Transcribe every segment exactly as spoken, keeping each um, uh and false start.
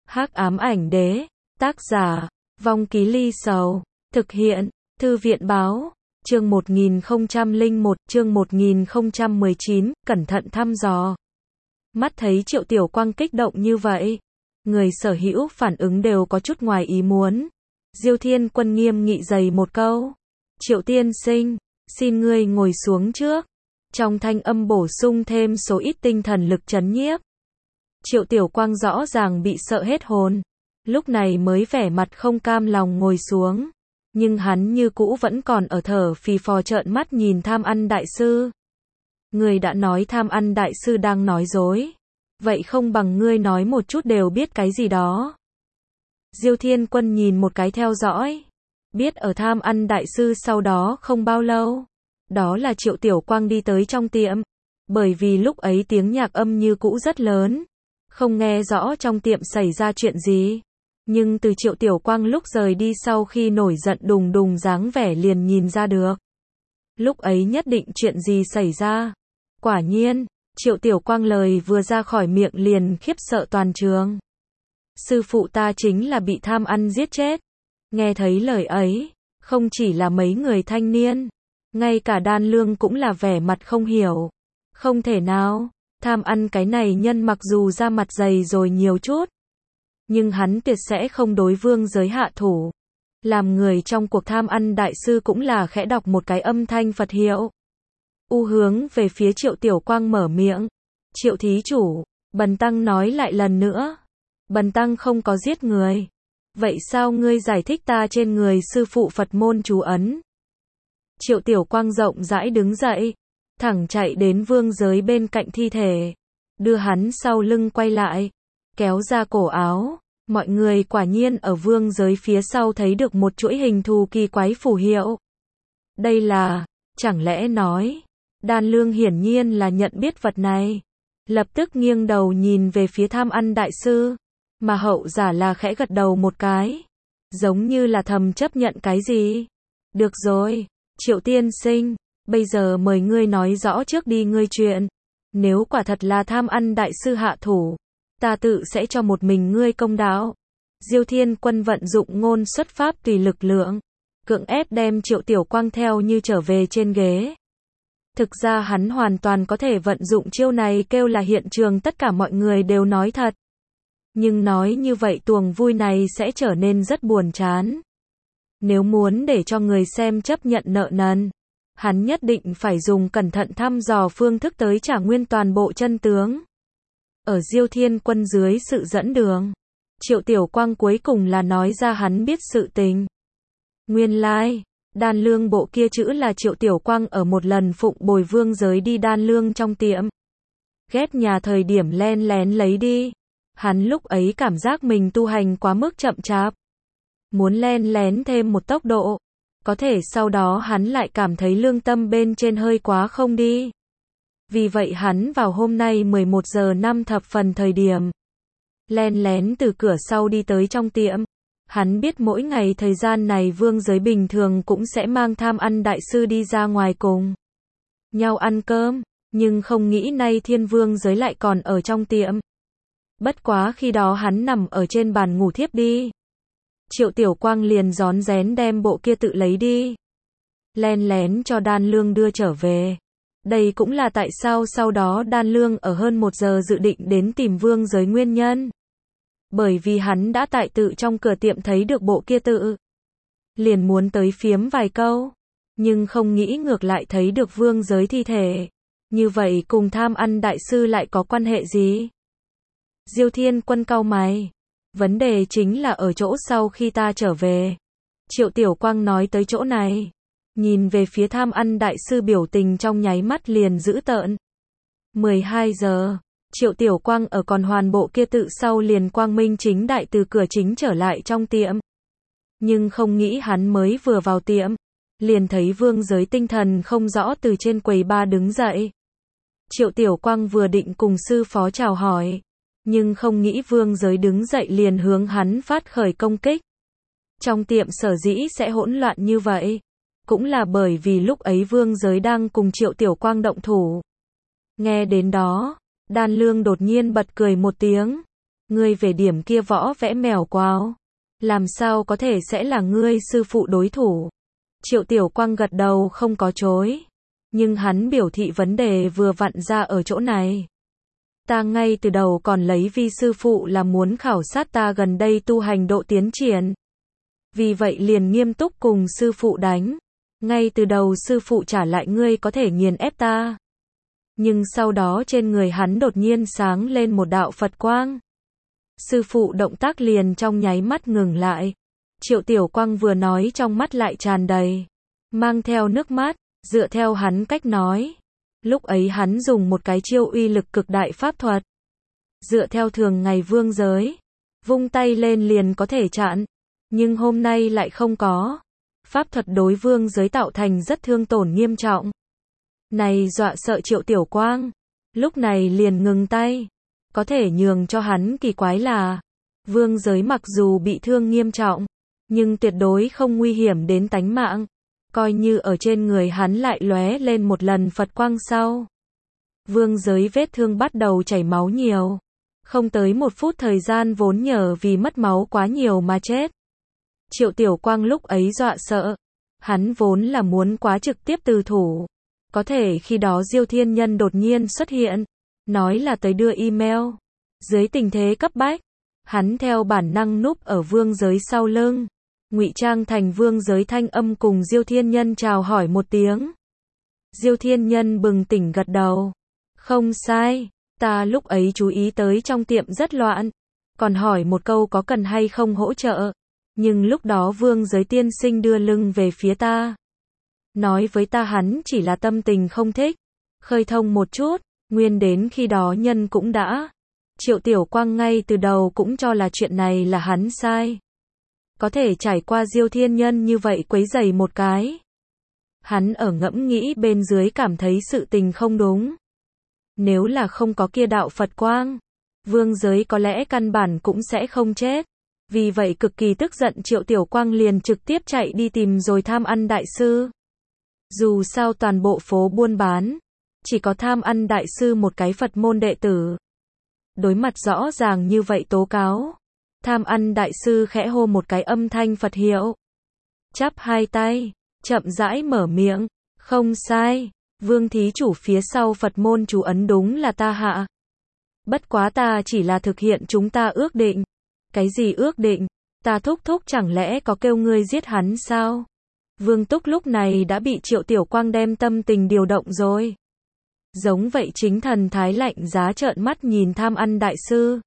Hắc ám ảnh đế, tác giả, Vong Ký Ly Sầu, thực hiện, Thư viện báo, chương một nghìn không trăm lẻ một, chương một nghìn không trăm mười chín, cẩn thận thăm dò. Mắt thấy Triệu Tiểu Quang kích động như vậy, người sở hữu phản ứng đều có chút ngoài ý muốn. Diêu Thiên Quân nghiêm nghị dày một câu. Triệu tiên sinh, xin ngươi ngồi xuống trước. Trong thanh âm bổ sung thêm số ít tinh thần lực trấn nhiếp. Triệu Tiểu Quang rõ ràng bị sợ hết hồn. Lúc này mới vẻ mặt không cam lòng ngồi xuống. Nhưng hắn như cũ vẫn còn ở thở phì phò trợn mắt nhìn Tham Ăn Đại Sư. Người đã nói Tham Ăn Đại Sư đang nói dối. Vậy không bằng ngươi nói một chút đều biết cái gì đó. Diêu Thiên Quân nhìn một cái theo dõi. Biết ở Tham Ăn Đại Sư sau đó không bao lâu. Đó là Triệu Tiểu Quang đi tới trong tiệm. Bởi vì lúc ấy tiếng nhạc âm như cũ rất lớn. Không nghe rõ trong tiệm xảy ra chuyện gì. Nhưng từ Triệu Tiểu Quang lúc rời đi sau khi nổi giận đùng đùng dáng vẻ liền nhìn ra được. Lúc ấy nhất định chuyện gì xảy ra. Quả nhiên, Triệu Tiểu Quang lời vừa ra khỏi miệng liền khiếp sợ toàn trường. Sư phụ ta chính là bị tham ăn giết chết. Nghe thấy lời ấy, không chỉ là mấy người thanh niên, ngay cả Đan Lương cũng là vẻ mặt không hiểu. Không thể nào, tham ăn cái này nhân mặc dù ra mặt dày rồi nhiều chút, nhưng hắn tuyệt sẽ không đối vương giới hạ thủ. Làm người trong cuộc Tham Ăn Đại Sư cũng là khẽ đọc một cái âm thanh Phật hiệu. U hướng về phía Triệu Tiểu Quang mở miệng. Triệu thí chủ, Bần Tăng nói lại lần nữa. Bần Tăng không có giết người. Vậy sao ngươi giải thích ta trên người sư phụ Phật môn chú ấn? Triệu Tiểu Quang rộng rãi đứng dậy, thẳng chạy đến vương giới bên cạnh thi thể. Đưa hắn sau lưng quay lại, kéo ra cổ áo. Mọi người quả nhiên ở vương giới phía sau thấy được một chuỗi hình thù kỳ quái phù hiệu. Đây là, chẳng lẽ nói, Đan Lương hiển nhiên là nhận biết vật này. Lập tức nghiêng đầu nhìn về phía Tham Ăn Đại Sư, mà hậu giả là khẽ gật đầu một cái, giống như là thầm chấp nhận cái gì. Được rồi, Triệu tiên sinh, bây giờ mời ngươi nói rõ trước đi ngươi chuyện. Nếu quả thật là Tham Ăn Đại Sư hạ thủ, ta tự sẽ cho một mình ngươi công đạo. Diêu Thiên Quân vận dụng ngôn xuất pháp tùy lực lượng, cưỡng ép đem Triệu Tiểu Quang theo như trở về trên ghế. Thực ra hắn hoàn toàn có thể vận dụng chiêu này kêu là hiện trường tất cả mọi người đều nói thật. Nhưng nói như vậy tuồng vui này sẽ trở nên rất buồn chán. Nếu muốn để cho người xem chấp nhận nợ nần, hắn nhất định phải dùng cẩn thận thăm dò phương thức tới trả nguyên toàn bộ chân tướng. Ở Diêu Thiên Quân dưới sự dẫn đường, Triệu Tiểu Quang cuối cùng là nói ra hắn biết sự tình. Nguyên lai, like, Đan Lương bộ kia chữ là Triệu Tiểu Quang ở một lần phụng bồi vương giới đi Đan Lương trong tiệm. Ghét nhà thời điểm len lén lấy đi. Hắn lúc ấy cảm giác mình tu hành quá mức chậm chạp. Muốn len lén thêm một tốc độ. Có thể sau đó hắn lại cảm thấy lương tâm bên trên hơi quá không đi. Vì vậy hắn vào hôm nay mười một giờ năm thập phần thời điểm, len lén từ cửa sau đi tới trong tiệm. Hắn biết mỗi ngày thời gian này vương giới bình thường cũng sẽ mang Tham Ăn Đại Sư đi ra ngoài cùng nhau ăn cơm, nhưng không nghĩ nay Thiên Vương giới lại còn ở trong tiệm. Bất quá khi đó hắn nằm ở trên bàn ngủ thiếp đi. Triệu Tiểu Quang liền rón rén đem bộ kia tự lấy đi, len lén cho Đan Lương đưa trở về. Đây cũng là tại sao sau đó Đan Lương ở hơn một giờ dự định đến tìm vương giới nguyên nhân. Bởi vì hắn đã tại tự trong cửa tiệm thấy được bộ kia tự. Liền muốn tới phiếm vài câu. Nhưng không nghĩ ngược lại thấy được vương giới thi thể. Như vậy cùng Tham Ăn Đại Sư lại có quan hệ gì? Diêu Thiên Quân cau mày. Vấn đề chính là ở chỗ sau khi ta trở về. Triệu Tiểu Quang nói tới chỗ này. Nhìn về phía Tham Ăn Đại Sư biểu tình trong nháy mắt liền dữ tợn. mười hai giờ, Triệu Tiểu Quang ở còn hoàn bộ kia tự sau liền quang minh chính đại từ cửa chính trở lại trong tiệm. Nhưng không nghĩ hắn mới vừa vào tiệm, liền thấy vương giới tinh thần không rõ từ trên quầy bar đứng dậy. Triệu Tiểu Quang vừa định cùng sư phó chào hỏi, nhưng không nghĩ vương giới đứng dậy liền hướng hắn phát khởi công kích. Trong tiệm sở dĩ sẽ hỗn loạn như vậy, cũng là bởi vì lúc ấy vương giới đang cùng Triệu Tiểu Quang động thủ. Nghe đến đó, Đan Lương đột nhiên bật cười một tiếng. Ngươi về điểm kia võ vẽ mèo quào, làm sao có thể sẽ là ngươi sư phụ đối thủ. Triệu Tiểu Quang gật đầu không có chối. Nhưng hắn biểu thị vấn đề vừa vặn ra ở chỗ này. Ta ngay từ đầu còn lấy vi sư phụ là muốn khảo sát ta gần đây tu hành độ tiến triển. Vì vậy liền nghiêm túc cùng sư phụ đánh. Ngay từ đầu sư phụ trả lại ngươi có thể nghiền ép ta. Nhưng sau đó trên người hắn đột nhiên sáng lên một đạo Phật quang. Sư phụ động tác liền trong nháy mắt ngừng lại. Triệu Tiểu Quang vừa nói trong mắt lại tràn đầy, mang theo nước mắt, dựa theo hắn cách nói. Lúc ấy hắn dùng một cái chiêu uy lực cực đại pháp thuật. Dựa theo thường ngày vương giới, vung tay lên liền có thể chặn. Nhưng hôm nay lại không có. Pháp thuật đối vương giới tạo thành rất thương tổn nghiêm trọng. Này dọa sợ Triệu Tiểu Quang. Lúc này liền ngừng tay. Có thể nhường cho hắn kỳ quái là, vương giới mặc dù bị thương nghiêm trọng, nhưng tuyệt đối không nguy hiểm đến tánh mạng. Coi như ở trên người hắn lại lóe lên một lần Phật quang sau. Vương giới vết thương bắt đầu chảy máu nhiều. Không tới một phút thời gian vốn nhờ vì mất máu quá nhiều mà chết. Triệu Tiểu Quang lúc ấy dọa sợ. Hắn vốn là muốn quá trực tiếp từ thủ. Có thể khi đó Diêu Thiên Nhân đột nhiên xuất hiện. Nói là tới đưa email. Dưới tình thế cấp bách, hắn theo bản năng núp ở vương giới sau lưng. Ngụy trang thành vương giới thanh âm cùng Diêu Thiên Nhân chào hỏi một tiếng. Diêu Thiên Nhân bừng tỉnh gật đầu. Không sai, ta lúc ấy chú ý tới trong tiệm rất loạn. Còn hỏi một câu có cần hay không hỗ trợ. Nhưng lúc đó vương giới tiên sinh đưa lưng về phía ta. Nói với ta hắn chỉ là tâm tình không thích. Khơi thông một chút. Nguyên đến khi đó nhân cũng đã. Triệu Tiểu Quang ngay từ đầu cũng cho là chuyện này là hắn sai. Có thể trải qua Diêu Thiên Nhân như vậy quấy rầy một cái. Hắn ở ngẫm nghĩ bên dưới cảm thấy sự tình không đúng. Nếu là không có kia đạo Phật quang, vương giới có lẽ căn bản cũng sẽ không chết. Vì vậy cực kỳ tức giận Triệu Tiểu Quang liền trực tiếp chạy đi tìm rồi Tham Ăn Đại Sư. Dù sao toàn bộ phố buôn bán, chỉ có Tham Ăn Đại Sư một cái Phật môn đệ tử. Đối mặt rõ ràng như vậy tố cáo. Tham Ăn Đại Sư khẽ hô một cái âm thanh Phật hiệu. Chắp hai tay, chậm rãi mở miệng. Không sai, vương thí chủ phía sau Phật môn chú ấn đúng là ta hạ. Bất quá ta chỉ là thực hiện chúng ta ước định. Cái gì ước định? Ta thúc thúc chẳng lẽ có kêu ngươi giết hắn sao? Vương Túc lúc này đã bị Triệu Tiểu Quang đem tâm tình điều động rồi. Giống vậy chính thần thái lạnh giá trợn mắt nhìn Tham Ăn Đại Sư.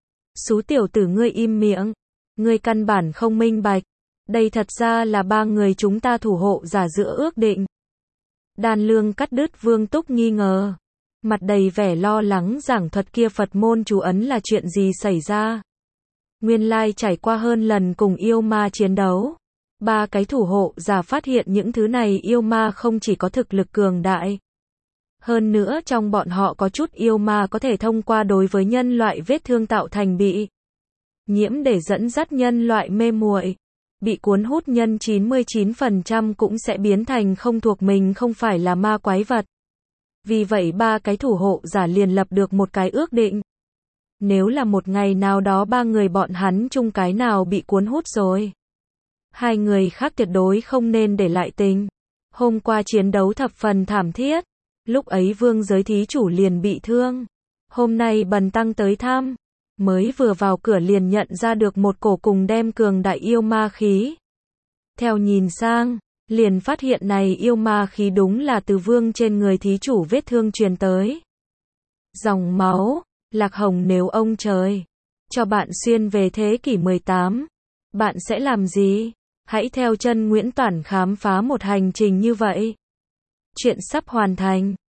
Xú tiểu tử ngươi im miệng. Ngươi căn bản không minh bạch. Đây thật ra là ba người chúng ta thủ hộ giả giữa ước định. Đan Lương cắt đứt Vương Túc nghi ngờ. Mặt đầy vẻ lo lắng giảng thuật kia Phật môn chú ấn là chuyện gì xảy ra. Nguyên lai trải qua hơn lần cùng yêu ma chiến đấu. Ba cái thủ hộ giả phát hiện những thứ này yêu ma không chỉ có thực lực cường đại. Hơn nữa trong bọn họ có chút yêu ma có thể thông qua đối với nhân loại vết thương tạo thành bị nhiễm để dẫn dắt nhân loại mê muội. Bị cuốn hút nhân chín mươi chín phần trăm cũng sẽ biến thành không thuộc mình không phải là ma quái vật. Vì vậy ba cái thủ hộ giả liền lập được một cái ước định. Nếu là một ngày nào đó ba người bọn hắn chung cái nào bị cuốn hút rồi. Hai người khác tuyệt đối không nên để lại tình. Hôm qua chiến đấu thập phần thảm thiết. Lúc ấy vương giới thí chủ liền bị thương. Hôm nay bần tăng tới thăm. Mới vừa vào cửa liền nhận ra được một cổ cùng đem cường đại yêu ma khí. Theo nhìn sang, liền phát hiện này yêu ma khí đúng là từ vương trên người thí chủ vết thương truyền tới. Dòng máu, Lạc Hồng nếu ông trời cho bạn xuyên về thế kỷ mười tám, bạn sẽ làm gì? Hãy theo chân Nguyễn Toản khám phá một hành trình như vậy. Chuyện sắp hoàn thành.